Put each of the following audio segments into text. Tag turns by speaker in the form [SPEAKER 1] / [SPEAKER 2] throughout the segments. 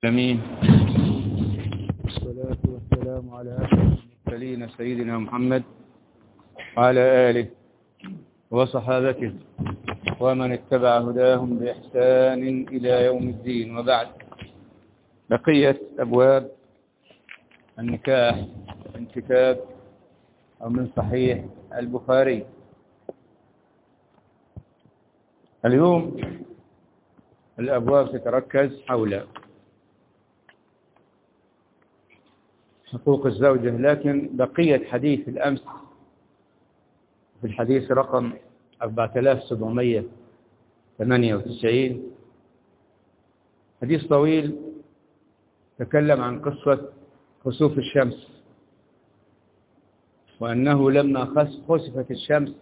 [SPEAKER 1] العالمين. والصلاة والسلام على أشرف المرسلين سيدنا محمد وعلى آله وصحابته ومن اتبع هداهم بإحسان إلى يوم الدين. وبعد، بقية أبواب النكاح من كتاب أو من صحيح البخاري. اليوم الأبواب تتركز حول حقوق الزوجة، لكن بقية حديث الأمس في الحديث رقم 4798 حديث طويل تكلم عن قصة خسوف الشمس، وأنه لما خسفت الشمس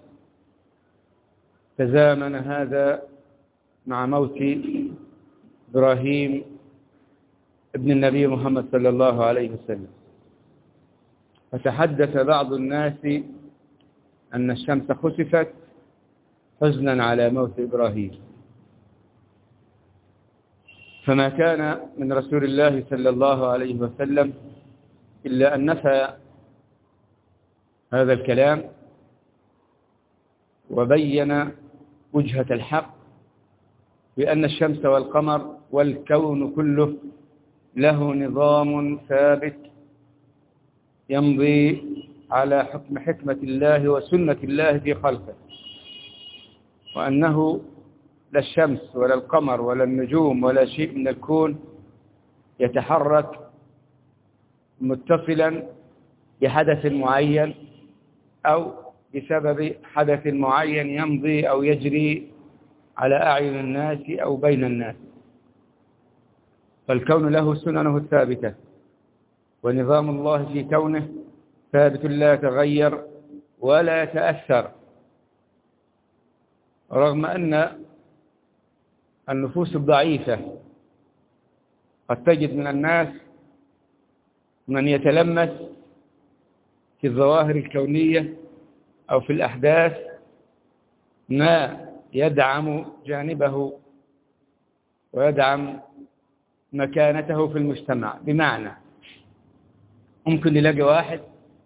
[SPEAKER 1] تزامن هذا مع موت إبراهيم ابن النبي محمد صلى الله عليه وسلم، فتحدث بعض الناس أن الشمس خسفت حزنا على موت إبراهيم، فما كان من رسول الله صلى الله عليه وسلم إلا أن نفى هذا الكلام وبين وجهة الحق بأن الشمس والقمر والكون كله له نظام ثابت يمضي على حكم حكمة الله وسنة الله في خلقه، وأنه لا الشمس ولا القمر ولا النجوم ولا شيء من الكون يتحرك متصلا بحدث معين أو بسبب حدث معين يمضي أو يجري على أعين الناس أو بين الناس، فالكون له سننه الثابتة، ونظام الله في كونه ثابت لا يتغير ولا يتأثر، رغم أن النفوس الضعيفة قد تجد من الناس من يتلمس في الظواهر الكونية أو في الأحداث ما يدعم جانبه ويدعم مكانته في المجتمع. بمعنى ممكن يلاقي واحد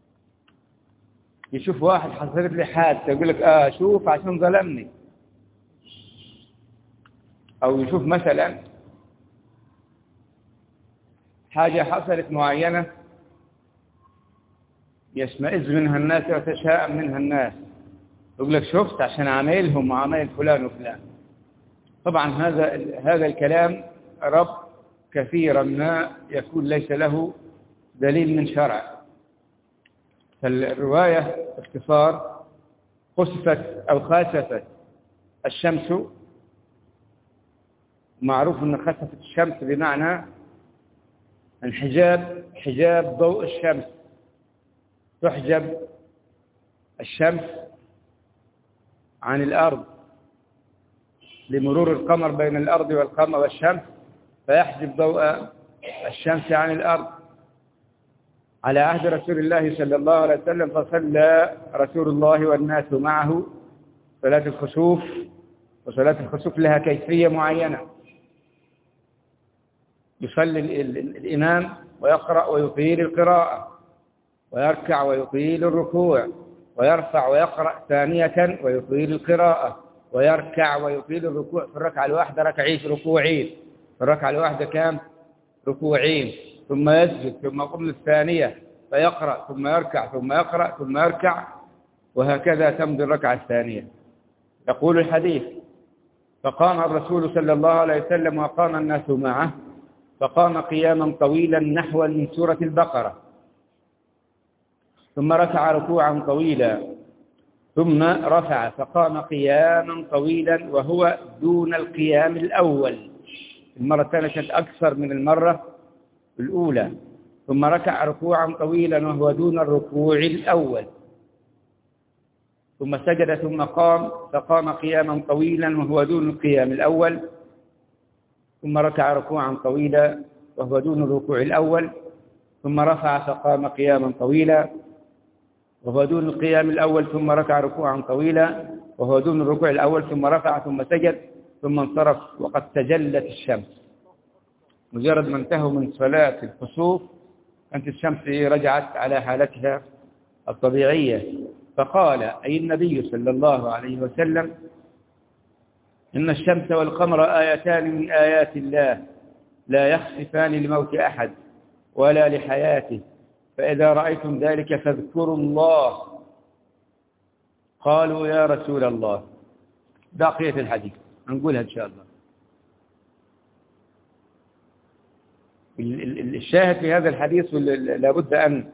[SPEAKER 1] يشوف واحد حصلت لي حادثة يقول لك شوف عشان ظلمني، أو يشوف مثلا حاجة حصلت معينة يشمئز منها الناس ويتشائم منها الناس، يقول لك شفت عشان عملهم وعمل فلان وفلان. طبعا هذا الكلام رب كثيرا ما يكون ليس له دليل من شرع. فالرواية باختصار خسفت الشمس، معروف أن خسفت الشمس بمعنى حجاب ضوء الشمس، تحجب الشمس عن الأرض لمرور القمر بين الأرض والقمر والشمس، فيحجب ضوء الشمس عن الأرض. على عهد رسول الله صلى الله عليه وسلم فصلى رسول الله والناس معه صلاة الخسوف، وصلاة الخسوف لها كيفية معينة، يصلي الإمام ويقرأ ويطيل القراءة، ويركع ويطيل الركوع، ويرفع ويقرأ ثانية ويطيل القراءة، ويركع ويطيل الركوع في الركعة الواحدة ركوعين، في الركعة الواحدة كام؟ ركوعين، ثم يسجد ثم يقوم للثانية فيقرأ ثم يركع ثم يقرأ ثم يركع، وهكذا تمضي الركعة الثانية. يقول الحديث: فقام الرسول صلى الله عليه وسلم وقام الناس معه، فقام قياما طويلا نحوا من سورة البقرة، ثم ركع ركوعا طويلا، ثم رفع فقام قياما طويلا وهو دون القيام الأول. المرة الثانية كانت أكثر من المرة الأولى. ثم ركع ركوعا طويلا وهو دون الركوع الأول، ثم سجد ثم قام فقام قياما طويلا وهو دون القيام الأول، ثم ركع ركوعا طويلا وهو دون الركوع الأول، ثم رفع فقام قياما طويلا وهو دون القيام الأول، ثم ركع ركوعا طويلا وهو دون الركوع الأول، ثم رفع ثم سجد ثم انصرف وقد تجلت الشمس. مجرد ما انتهوا من صلاة الكسوف أنت الشمس رجعت على حالتها الطبيعية. فقال أي النبي صلى الله عليه وسلم إن الشمس والقمر آيتان من آيات الله لا يخسفان لموت أحد ولا لحياته، فإذا رأيتم ذلك فاذكروا الله. قالوا يا رسول الله. بقية الحديث نقولها إن شاء الله. الشاهد في هذا الحديث لابد أن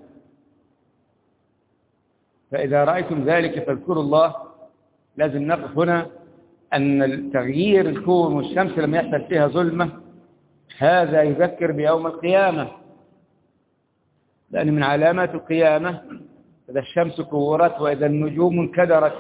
[SPEAKER 1] فإذا رأيتم ذلك فاذكروا الله. لازم نقف هنا أن تغيير الكون والشمس لما يحصل فيها ظلمة هذا يذكر بيوم القيامة، لأن من علامات القيامة إذا الشمس كورت وإذا النجوم انكدرت.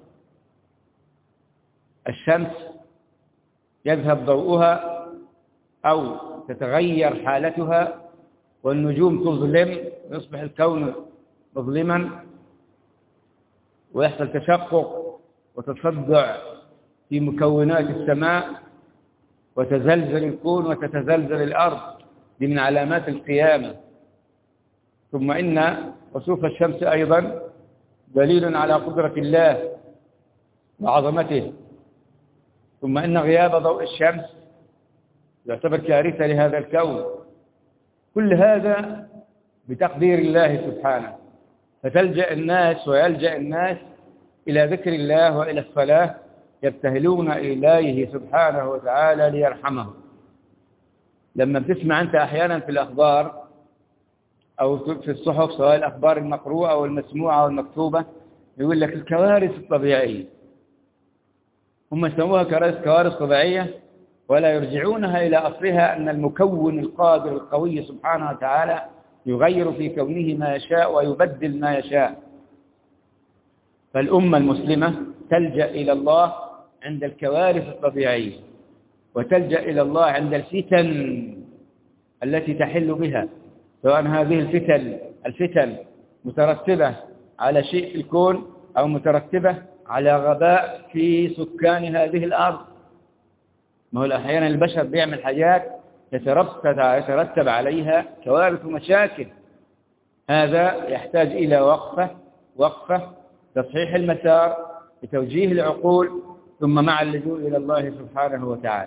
[SPEAKER 1] الشمس يذهب ضوءها أو تتغير حالتها والنجوم تظلم، يصبح الكون مظلما ويحصل تشقق وتصدع في مكونات السماء وتزلزل الكون وتتزلزل الأرض. دي من علامات القيامة. ثم إن كسوف الشمس أيضا دليل على قدرة الله وعظمته. ثم إن غياب ضوء الشمس يعتبر كارثة لهذا الكون. كل هذا بتقدير الله سبحانه. فتلجأ الناس ويلجأ الناس إلى ذكر الله وإلى الصلاة يبتهلون إليه سبحانه وتعالى ليرحمهم. لما بتسمع أنت أحيانا في الأخبار أو في الصحف سواء الأخبار المقروءة أو المسموعة أو المكتوبة يقول لك الكوارث الطبيعية، هم يسموها كوارث طبيعية ولا يرجعونها إلى أصلها أن المكون القادر القوي سبحانه وتعالى يغير في كونه ما يشاء ويبدل ما يشاء. فالأمة المسلمة تلجأ إلى الله عند الكوارث الطبيعية وتلجأ إلى الله عند الفتن التي تحل بها، سواء هذه الفتن مترتبة على شيء في الكون أو مترتبة على غباء في سكان هذه الأرض. ما هو أحيانا البشر بيعمل حاجات يترتب عليها كوارث ومشاكل. هذا يحتاج إلى وقفة تصحيح المسار بتوجيه العقول ثم مع اللجوء إلى الله سبحانه وتعالى.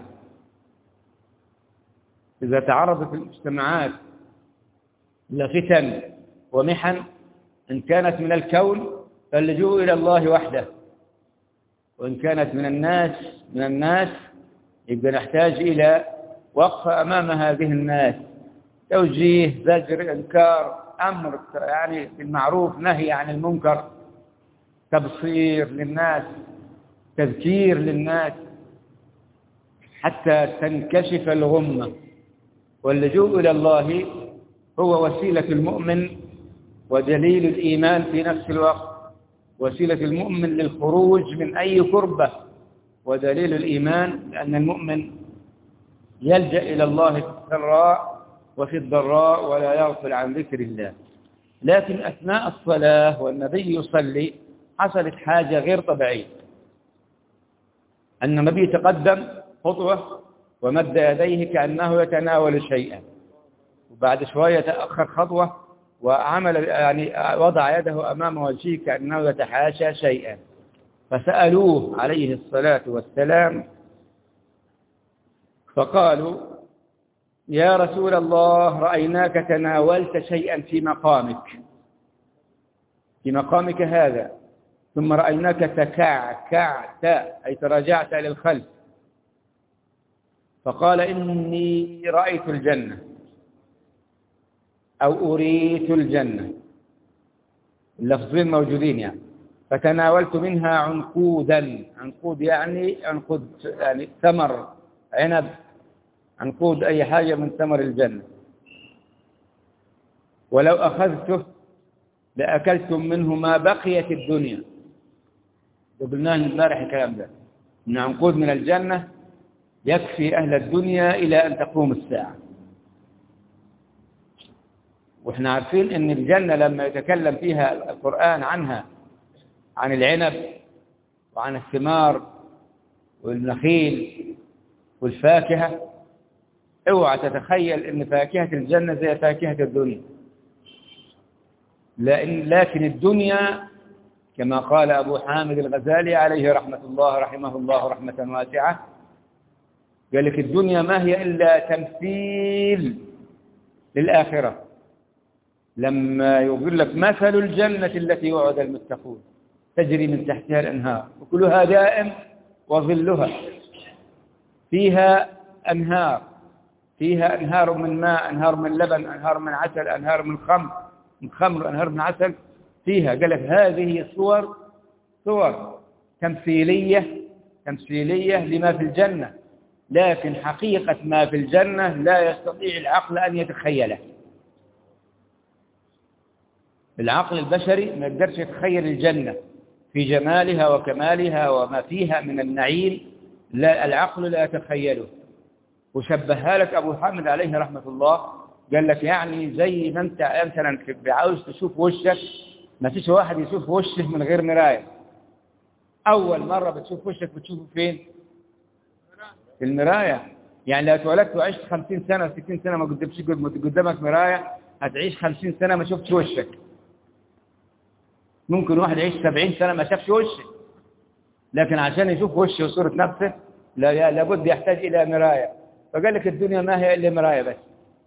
[SPEAKER 1] إذا تعرضت المجتمعات إلى فتن ومحن إن كانت من الكون فاللجوء إلى الله وحده، وإن كانت من الناس يبقى نحتاج إلى وقفة أمام هذه الناس، توجيه، زجر، إنكار، أمر يعني بالمعروف، نهي عن المنكر، تبصير للناس، تذكير للناس حتى تنكشف الغمة. واللجوء إلى الله هو وسيلة المؤمن ودليل الإيمان في نفس الوقت، وسيلة المؤمن للخروج من أي كربة ودليل الإيمان، لأن المؤمن يلجأ إلى الله في السراء وفي الضراء ولا يغفل عن ذكر الله. لكن أثناء الصلاة والنبي يصلي حصلت حاجة غير طبيعية، أن النبي تقدم خطوة ومد يديه كأنه يتناول شيئا، وبعد شوية تأخر خطوة وعمل يعني وضع يده أمام وجهه كأنه يتحاشى شيئا. فسألوه عليه الصلاة والسلام فقالوا يا رسول الله رأيناك تناولت شيئا في مقامك هذا، ثم رأيناك تكعكعت أي تراجعت إلى الخلف. فقال إني رأيت الجنة أو أريت الجنة، اللفظين موجودين يعني. فتناولت منها عنقودا، عنقود يعني ثمر عنب، عنقود أي حاجة من ثمر الجنة، ولو أخذته لأكلتم منه ما بقيت الدنيا. قلنا امبارح الكلام ده، من عنقود من الجنة يكفي أهل الدنيا إلى أن تقوم الساعة. وإحنا عارفين أن الجنة لما يتكلم فيها القرآن عنها، عن العنب وعن الثمار والنخيل والفاكهة، اوعى تتخيل ان فاكهة الجنة زي فاكهة الدنيا، لكن الدنيا كما قال أبو حامد الغزالي عليه رحمه الله رحمة واسعة، قال لك الدنيا ما هي إلا تمثيل للآخرة. لما يقول لك مثل الجنة التي وعد المتقون تجري من تحتها الأنهار وكلها دائم وظلها، فيها أنهار من ماء، أنهار من لبن، أنهار من عسل، أنهار من خمر، أنهار من عسل فيها. قال لك هذه صور تمثيلية لما في الجنة، لكن حقيقة ما في الجنة لا يستطيع العقل أن يتخيله. العقل البشري ما يقدرش يتخيل الجنة في جمالها وكمالها وما فيها من النعيم، لا العقل لا يتخيله. وشبهها لك أبو حامد عليه رحمة الله، قال لك يعني زي ما أنت مثلا عاوز تشوف وشك، ما فيش واحد يشوف وشه من غير مراية. أول مرة بتشوف وشك بتشوفه فين؟ في المراية. يعني لو اتولدت وعشت 50 سنة 60 سنة ما قدامك مراية، هتعيش 50 سنة ما شفتش وشك. ممكن واحد يعيش 70 سنة ما شافش وشك، لكن عشان يشوف وشه وصورة نفسه لابد يحتاج إلى مراية. فقال لك الدنيا ما هي إلا مراية بس.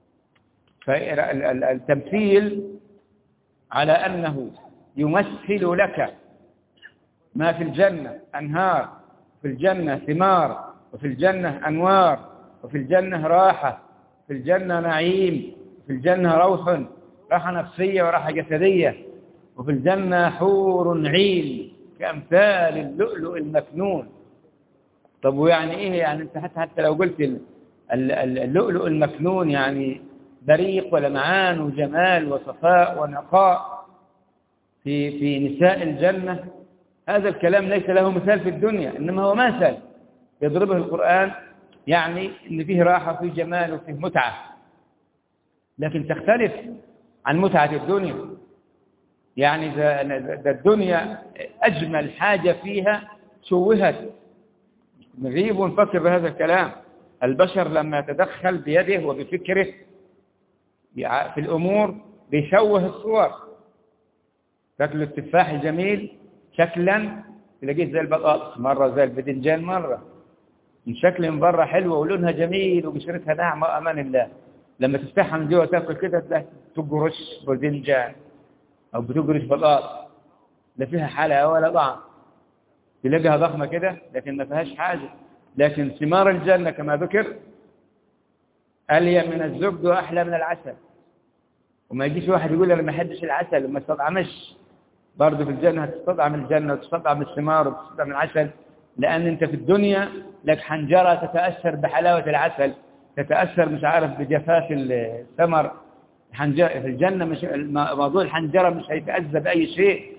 [SPEAKER 1] فالتمثيل على أنه يمثل لك ما في الجنة أنهار، في الجنة ثمار، وفي الجنة أنوار، وفي الجنة راحة، في الجنة نعيم، في الجنة راحة نفسية وراحة جسدية، وفي الجنة حور عين كأمثال اللؤلؤ المكنون. طب ويعني إيه؟ يعني أنت حتى لو قلت اللؤلؤ المكنون يعني بريق ولمعان وجمال وصفاء ونقاء في نساء الجنة، هذا الكلام ليس له مثال في الدنيا، إنما هو مثل يضربه القرآن، يعني إن فيه راحة وفيه جمال وفيه متعة، لكن تختلف عن متعة الدنيا. يعني ده الدنيا أجمل حاجة فيها شوهت. نغيب ونفكر بهذا الكلام. البشر لما يتدخل بيده وبفكره في الأمور بيشوه الصور. شكل التفاح الجميل شكلا تلاقيه زي البطاطس، مرة زي البدنجان، مرة من شكل من بره حلوة ولونها جميل وبشرتها ناعمة أمان الله، لما تفتحها من جوه تاكل كده تلاقي تجرش بدنجان أو بتجرش بطاطس، لا فيها حلاوة ولا طعم، تلاقيها ضخمة كده لكن ما فيهاش حاجة. لكن ثمار الجنة كما ذكر ألين من الزبد وأحلى من العسل. وما يجيش واحد يقول أنا ما أحبش العسل وما استطعمش، برضه في الجنة هتستطعم الجنة وتستطعم الثمار وتستطعم العسل، لأن أنت في الدنيا لك حنجرة تتأثر بحلاوة العسل، تتأثر مش عارف بجفاف الثمر. في الجنة مش موضوع الحنجرة مش هيتأذى بأي شيء.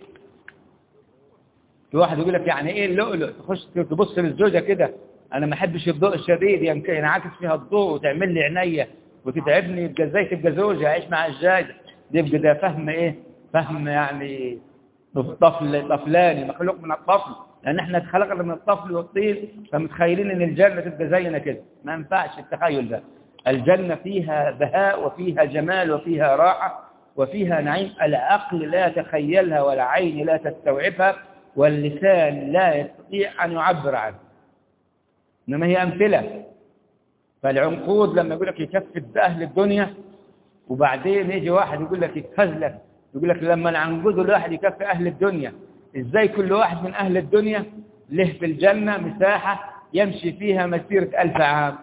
[SPEAKER 1] في واحد يقول لك يعني إيه اللؤلؤ، تخش تبص للزوجة كده أنا ما أحبش الضوء الشديد ينعكس فيها الضوء وتعمل لي عينيا وتتعبني، يبقى ازاي تبقى زوجة أعيش مع ازاي؟ يبقى ده فهم إيه؟ فهم يعني طفلاني، مخلوق من الطفل، لأن احنا اتخلقنا من الطفل والطين، فمتخيلين ان الجنة تبقى زينا كده. ما ينفعش التخيل ده. الجنة فيها بهاء وفيها جمال وفيها راحة وفيها نعيم، العقل لا يتخيلها ولا عين لا تستوعبها واللسان لا يستطيع أن يعبر عنها، إنما هي أمثلة. فالعنقود لما يقول لك يكفي بأهل الدنيا، وبعدين يجي واحد يقول لك يتخزلك، يقول لك لما العنقود الواحد يكفي أهل الدنيا، إزاي كل واحد من أهل الدنيا له في الجنة مساحة يمشي فيها مسيرة 1000 عام.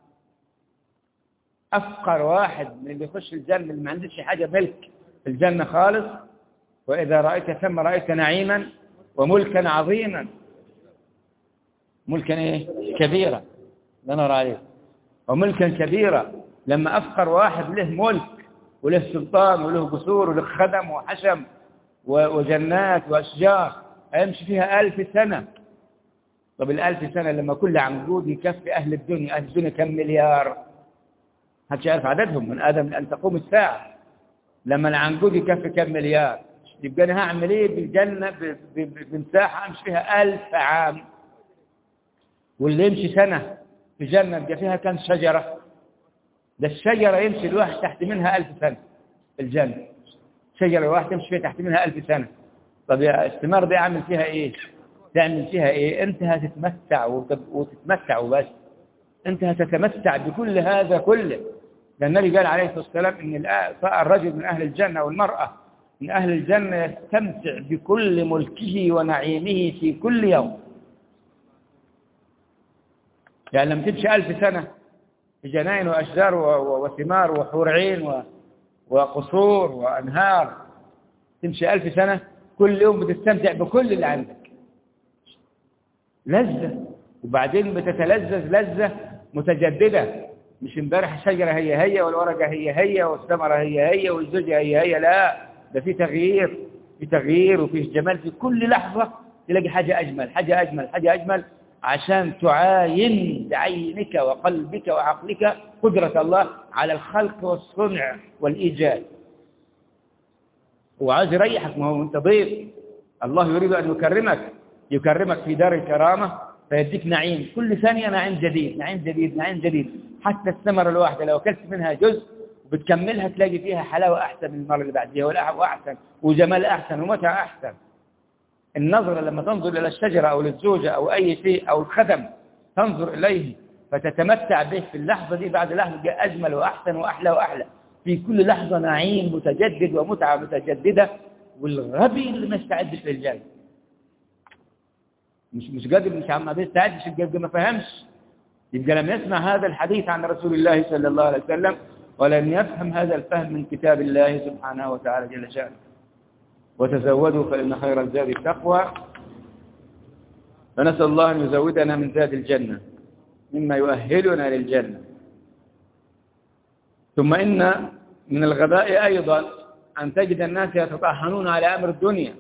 [SPEAKER 1] أفقر واحد من اللي يخش الجنة اللي ما عندش حاجة ملك في الجنة خالص، وإذا رأيت ثم رأيت نعيما وملكا عظيما. ملكا إيه؟ كبيرا، لا نرى عليه، وملكا كبيرا. لما أفقر واحد له ملك وله سلطان وله قصور وله خدم وحشم وجنات وأشجار هيمشي فيها 1000 سنة. طب 1000 سنة لما كل عنقود يكفي أهل الدنيا، أهل الدنيا كم مليار؟ محدش يعرف عددهم من آدم أن تقوم الساعة. لما العنقود يكفي كم مليار، يبقى أنا هعمل إيه بالجنة بمساحة أمشي فيها 1000 عام؟ واللي يمشي سنة في جنة يبقى فيها كم شجرة؟ ده الشجرة يمشي الواحد تحت منها 1000 سنة. الجنة شجرة الواحد تمشي فيها تحت منها 1000 سنة. طب يا الثمار دي عامل فيها ايه؟ تعمل فيها ايه؟ انت هتتمتع وتتمتع وبس. انت هتتمتع بكل هذا كله. ده النبي قال عليه الصلاة والسلام ان الرجل من اهل الجنة والمرأة من اهل الجنة يستمتع بكل ملكه ونعيمه في كل يوم. يعني لما تمشي 1000 سنة في جناين واشجار وثمار وحور عين وقصور وانهار، تمشي 1000 سنة كل يوم بتستمتع بكل اللي عندك، لذة. وبعدين بتتلذذ لذة متجددة، مش امبارح الشجرة هي والورقة هي والثمرة هي والزوجة هي، لا، ده في تغيير وفي جمال في كل لحظة. تلاقي حاجة أجمل عشان تعاين بعينك وقلبك وعقلك قدرة الله على الخلق والصنع والإيجاد. وعايز يريحك، ما هو أنت ضيف، الله يريد أن يكرمك في دار الكرامة، فيديك نعيم كل ثانية، نعيم جديد. حتى الثمرة الواحدة لو أكلت منها جزء وبتكملها تلاقي فيها حلاوة أحسن من المرة اللي بعدها، وأحسن وجمال أحسن ومتعة أحسن. النظرة لما تنظر إلى الشجرة أو للزوجة أو أي شيء أو الخدم تنظر إليه فتتمتع به في اللحظة دي، بعد لحظة أجمل وأحسن وأحلى. في كل لحظة نعيم متجدد ومتعة متجددة. والغبي اللي ما استعدش للجنة مش قادر، مش عم بيستعدش، يبقى ما فهمش، يبقى لم يسمع هذا الحديث عن رسول الله صلى الله عليه وسلم، ولم يفهم هذا الفهم من كتاب الله سبحانه وتعالى جل شأنه. وتزودوا فإن خير الزاد التقوى. فنسأل الله أن يزودنا من زاد الجنة مما يؤهلنا للجنة. ثم إن من الغباء أيضا أن تجد الناس يتطحنون على أمر الدنيا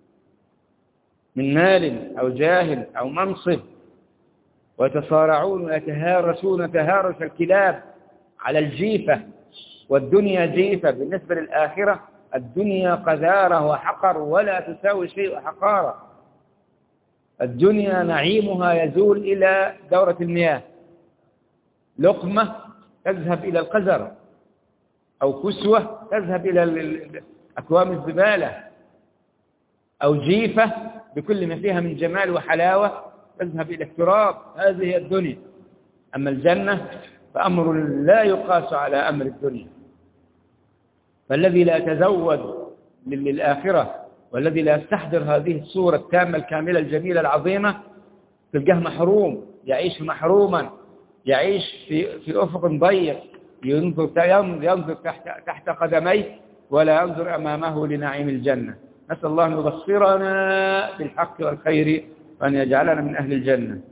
[SPEAKER 1] من مال أو جاه أو منصب، ويتصارعون ويتهارسون تهارس الكلاب على الجيفة. والدنيا جيفة بالنسبة للآخرة، الدنيا قذارة وحقر ولا تساوي شيء حقارة. الدنيا نعيمها يزول إلى دورة المياه، لقمة تذهب إلى القذر، أو كسوة تذهب إلى أكوام الزبالة، أو جيفة بكل ما فيها من جمال وحلاوة تذهب إلى التراب. هذه هي الدنيا. أما الجنة فأمر لا يقاس على أمر الدنيا. فالذي لا يتزود للآخرة والذي لا يستحضر هذه الصورة التامة الكاملة الجميلة العظيمة تلقاه محروم، يعيش محروما، يعيش في أفق ضيق، ينظر تحت قدميه ولا ينظر أمامه لنعيم الجنة. نسأل الله أن يبصرنا بالحق والخير وأن يجعلنا من أهل الجنة.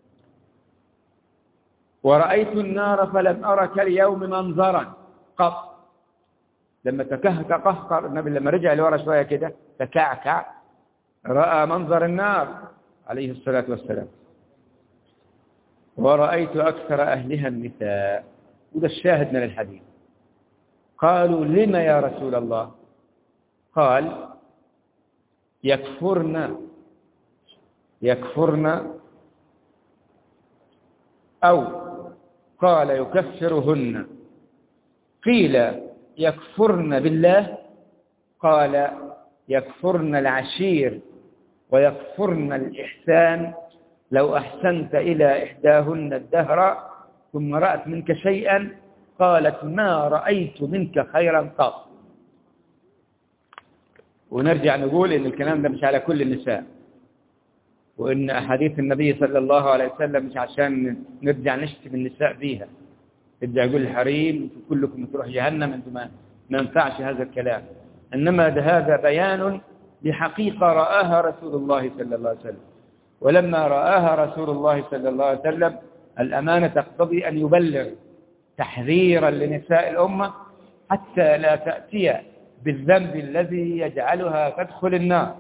[SPEAKER 1] ورأيت النار فلم أرك اليوم منظرا قط. لما تقهقر النبي، لما رجع لورا شوية كده تكعكع، رأى منظر النار عليه الصلاة والسلام. ورأيت أكثر أهلها النساء. وده الشاهد من الحديث. قالوا لما يا رسول الله؟ قال يكفرن أو قال يكفرهن. قيل يكفرن بالله، قال يكفرن العشير ويكفرن الإحسان. لو أحسنت إلى إحداهن الدهر ثم رأت منك شيئا قالت ما رأيت منك خيرا قط. ونرجع نقول إن الكلام ده مش على كل النساء، وإن أحاديث النبي صلى الله عليه وسلم مش عشان نرجع نشتم النساء فيها، يرجع يقول الحريم كلكم تروح جهنم، أنتم ما ينفعش هذا الكلام. إنما هذا بيان لحقيقة رآها رسول الله صلى الله عليه وسلم. ولما رآها رسول الله صلى الله عليه وسلم الأمانة تقتضي أن يبلغ تحذيرا لنساء الأمة حتى لا تأتي بالذنب الذي يجعلها تدخل النار.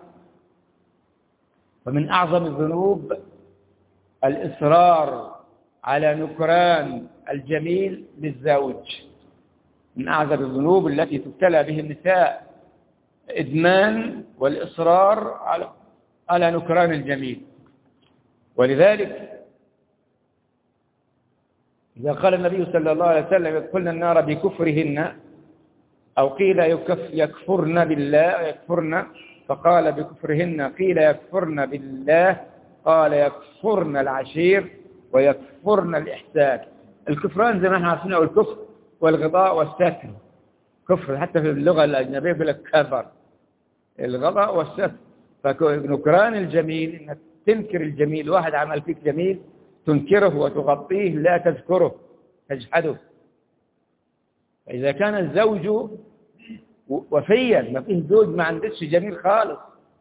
[SPEAKER 1] ومن أعظم الذنوب الإصرار على نكران الجميل للزوج. من أعظم الذنوب التي تبتلى به النساء إدمان والإصرار على نكران الجميل. ولذلك إذا قال النبي صلى الله عليه وسلم يدخلن النار بكفرهن، أو قيل يكفرن بالله يكفرن، فقال بكفرهن، قيل يكفرن بالله، قال يكفرن العشير ويكفرن الإحسان. الكفران زي ما احنا عارفين، أو الكفر والغطاء والستر. كفر حتى في اللغة الأجنبية يقول لك كفر، الغطاء والستر. فنكران الجميل إنك تنكر الجميل، واحد عمل فيك جميل تنكره وتغطيه، لا تذكره، تجحده. فإذا كان الزوج وفيا، ما فيه زوج ما عندش جميل خالص،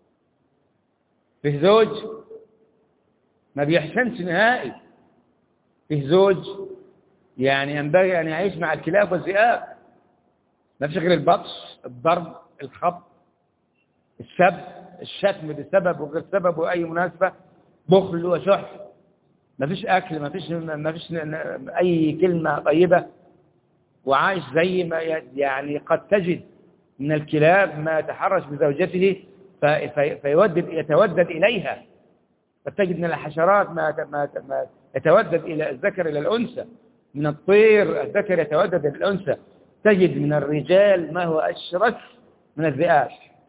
[SPEAKER 1] فيه زوج ما بيحسنش نهائي، فيه زوج يعني ينبغي أن يعيش مع الكلاب والذئاب، ما فيش غير البطش، الضرب، الخبط، السب، الشتم بسبب وغير سبب وأي مناسبة، بخل وشح، ما فيش أكل، ما فيش أي كلمة طيبة، وعايش زي ما يعني قد تجد من الكلاب ما يتحرش بزوجته يتودد إليها، قد تجد من الحشرات ما يتودد إلى الذكر إلى الأنثى، من الطير الذكر يتودد إلى الأنثى، تجد من الرجال ما هو أشرس من الذئاب،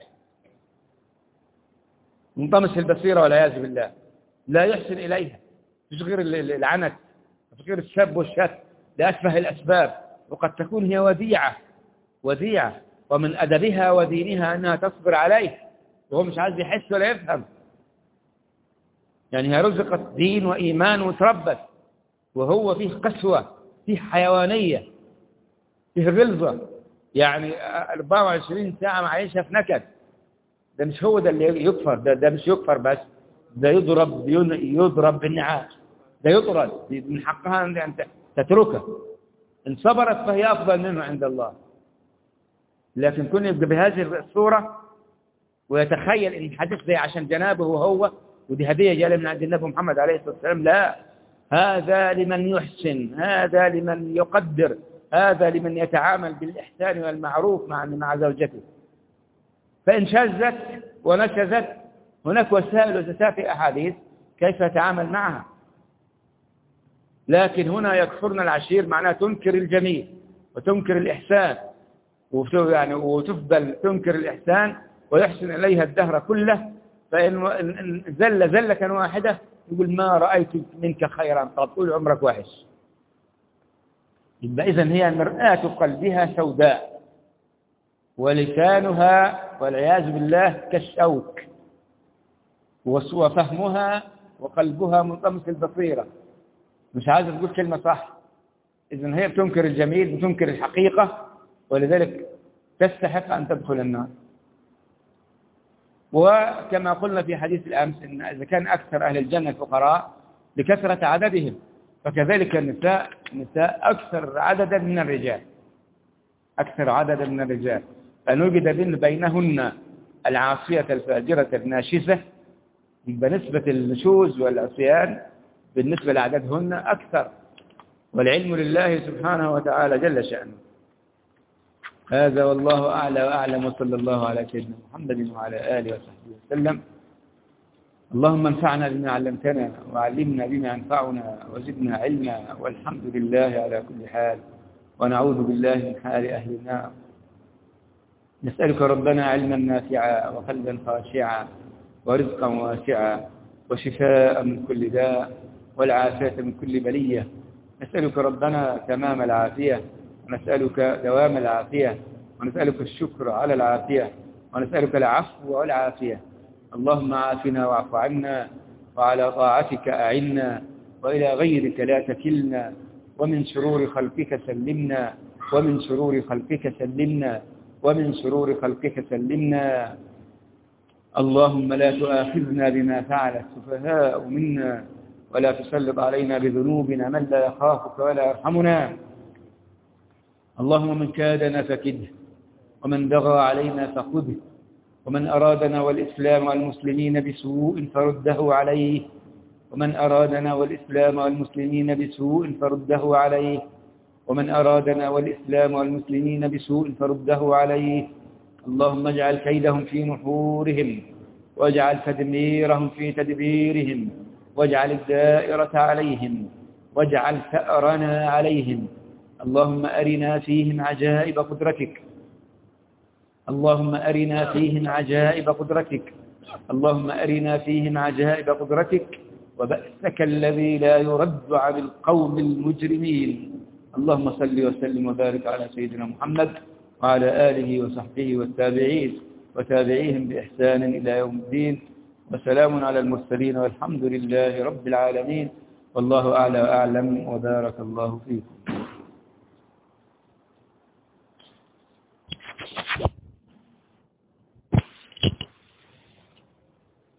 [SPEAKER 1] منطمس البصيرة والعياذ بالله، لا يحسن إليها، مش غير العنت، مش غير السب والشتم لأسفه الأسباب، وقد تكون هي وديعة، ومن أدبها ودينها أنها تصبر عليه وهو مش عايز يحس ولا يفهم، يعني هي رزقت دين وإيمان وتربت، وهو فيه قسوة، فيه حيوانية، فيه غلظة، يعني 24 ساعة معيشها في نكد. ده مش هو ده اللي يكفر، ده مش يكفر بس، ده يضرب بالنعاش، ده يطرد، من حقها أن تتركه، إن صبرت فهي أفضل منه عند الله. لكن كن يبقى بهذه الصورة ويتخيل إن الحديث ده عشان جنابه هو، ودي هدية جاء من عند النبي محمد عليه الصلاة والسلام، لا، هذا لمن يحسن، هذا لمن يقدر، هذا لمن يتعامل بالإحسان والمعروف مع زوجته. فإن شذت ونشزت هناك وسائل وستاتي أحاديث كيف يتعامل معها، لكن هنا يكفرن العشير معناه تنكر الجميل وتنكر الإحسان، وتفضل تنكر الإحسان ويحسن إليها الدهر كله، فإن زلة واحدة يقول ما رأيت منك خيرا، قد طول عمرك وحش. يبقى إذن هي مرآة قلبها سوداء، ولسانها والعياذ بالله كالشوك، وفهمها وقلبها منطمس البصيرة، مش عايزة تقول كلمة صح. إذن هي بتنكر الجميل بتنكر الحقيقة، ولذلك تستحق أن تدخل النار. وكما قلنا في حديث الأمس إن إذا كان أكثر أهل الجنة فقراء لكثرة عددهم، فكذلك النساء أكثر عددا من الرجال، أكثر عددا من الرجال، أن وجد بينهن العاصية الفاجرة الناشزة، بنسبة النشوز والعصيان بالنسبة لعددهن أكثر، والعلم لله سبحانه وتعالى جل شأنه. هذا والله أعلى وأعلم، وصلى الله على سيدنا محمد وعلى آله وصحبه وسلم. اللهم انفعنا بما علمتنا، وعلمنا بما ينفعنا، وزدنا علما، والحمد لله على كل حال، ونعوذ بالله من حال أهل النار. نسألك ربنا علما نافعا، وقلبا خاشعا، ورزقا واسعا، وشفاء من كل داء، والعافية من كل بلية. نسألك ربنا تمام العافية، ونسألك دوام العافية، ونسألك الشكر على العافية، ونسألك العفو والعافية. اللهم عافنا واعف عنا، وعلى طاعتك أعنا، وإلى غيرك لا تكلنا، ومن شرور خلقك سلمنا، ومن شرور خلقك سلمنا، ومن شرور خلقك سلمنا. اللهم لا تؤاخذنا بما فعل السفهاء منا، ولا تسلط علينا بذنوبنا من لا يخافك ولا يرحمنا. اللهم من كادنا فكده، ومن بغى علينا فخذه، ومن أرادنا والإسلام والمسلمين بسوء فرده عليه، ومن أرادنا والإسلام والمسلمين بسوء فرده عليه، ومن أرادنا والإسلام والمسلمين بسوء فرده عليه. اللهم اجعل كيدهم في نحورهم، واجعل تدميرهم في تدبيرهم، واجعل الدائرة عليهم، واجعل ثأرنا عليهم. اللهم أرنا فيهم عجائب قدرتك، اللهم أرنا فيهم عجائب قدرتك، اللهم أرنا فيهم عجائب قدرتك وبأسك الذي لا يرد عن القوم المجرمين. اللهم صل وسلم وبارك على سيدنا محمد وعلى آله وصحبه والتابعين وتابعيهم بإحسان إلى يوم الدين، وسلام على المرسلين والحمد لله رب العالمين، والله أعلى وأعلم، وبارك الله فيكم.